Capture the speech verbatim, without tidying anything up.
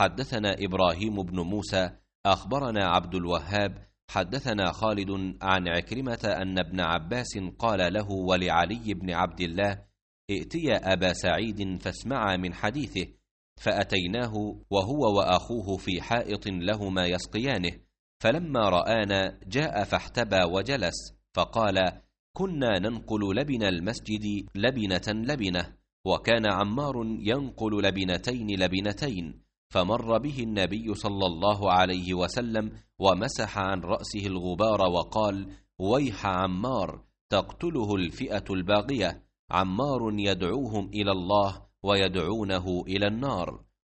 حدثنا إبراهيم بن موسى أخبرنا عبد الوهاب حدثنا خالد عن عكرمة أن ابن عباس قال له ولعلي بن عبد الله: ائتيا أبا سعيد فاسمعا من حديثه. فأتيناه وهو وأخوه في حائط لهما يسقيانه، فلما رآنا جاء فاحتبى وجلس، فقال: كنا ننقل لبن المسجد لبنة لبنة، وكان عمار ينقل لبنتين لبنتين، فمر به النبي صلى الله عليه وسلم ومسح عن رأسه الغبار وقال: ويح عمار، تقتله الفئة الباغية، عمار يدعوهم إلى الله ويدعونه إلى النار.